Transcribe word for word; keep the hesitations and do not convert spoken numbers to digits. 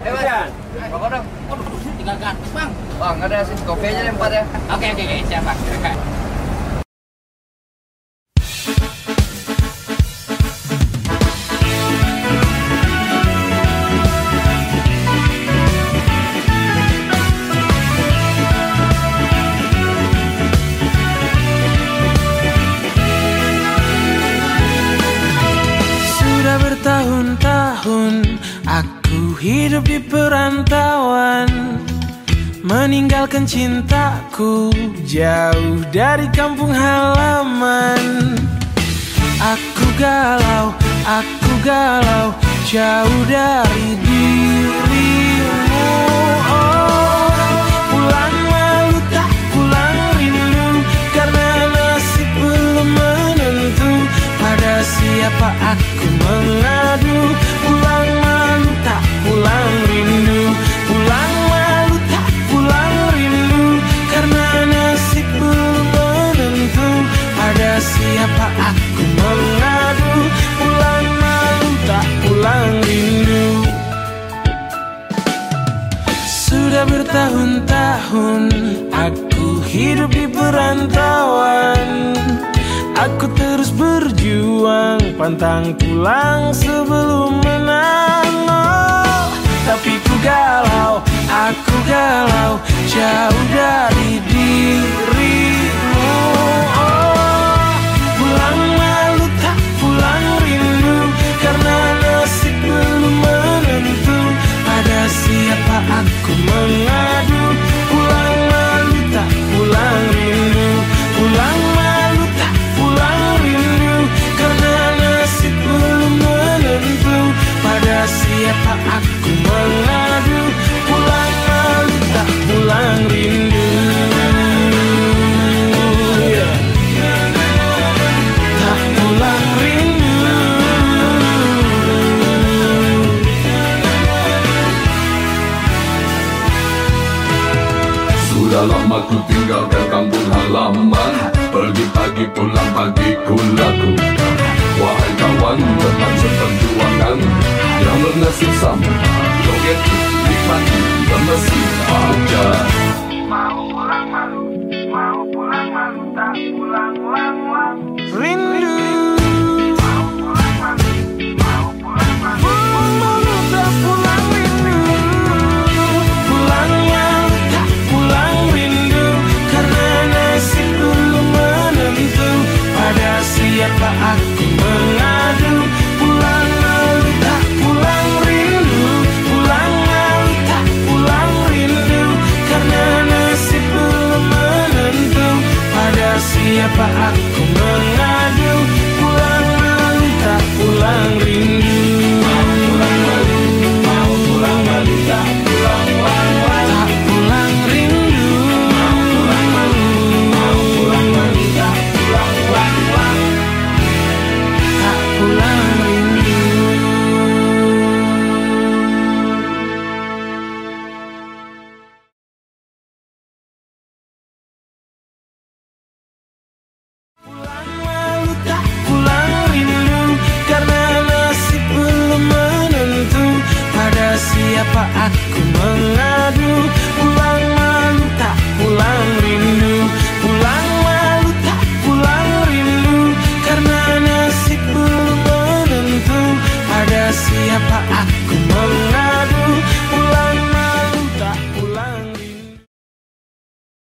Eh mas, rokok dong. Waduh, tinggal gantung bang. Bang, ada sih kopi aja empat ya. Oke oke oke, siap bang. Sudah bertahun-tahun aku hidup di perantauan, meninggalkan cintaku jauh dari kampung halaman. Aku galau, aku galau, jauh dari dirimu. Oh, pulang malu tak pulang rindu, karena nasib belum menentu. Pada siapa aku mengadu? Pulang malu tak pulang rindu, pulang malu tak pulang rindu, karena nasib belum menentu. Pada siapa aku mengadu? Pulang malu tak pulang rindu. Sudah bertahun-tahun aku hidup di perantauan. Aku terus berjuang, pantang pulang sebelum menang. Oh, tapi ku galau, aku galau, jauh dari dirimu. Oh, pulang malu tak pulang rindu, karena nasib belum menentu. Pada siapa aku mengadu? Pulang malu tak pulang rindu, pulang malu tak pulang rindu, karena nasib belum menentu. Pada siapa aku mengadu? Pulang malu tak pulang rindu, tak pulang rindu. Sudah lama ku tinggalkan kampung halaman, pergi pagi pulang pagi ku lakukan. Wahai kawan teman seperjuangan yang bernasib sama, joget nikmati bermesih aja. Mau pulang malu, mau pulang malu, tak pulang lang lang. Rindu, Mau pulang malu, mau pulang malu. pulang malu tak pulang rindu, pulang malu tak pulang rindu, karena nasib belum menentu. Pada siapa aku mengadu? Pulang malu tak pulang rindu, pulang malu tak pulang rindu, karena nasib belum menentu. Pada siapa aku mengadu? Pulang malu tak pulang rindu, mau pulang malu, mau pulang malu tak pulang malu, tak pulang rindu, mau pulang malu, mau pulang malu tak pulang malu, tak pulang rindu. Pulang malu tak pulang rindu, karena nasib belum menentu. Pada siapa aku mengadu? Pulang malu tak pulang rindu, pulang malu tak pulang rindu, karena nasib belum menentu. Pada siapa aku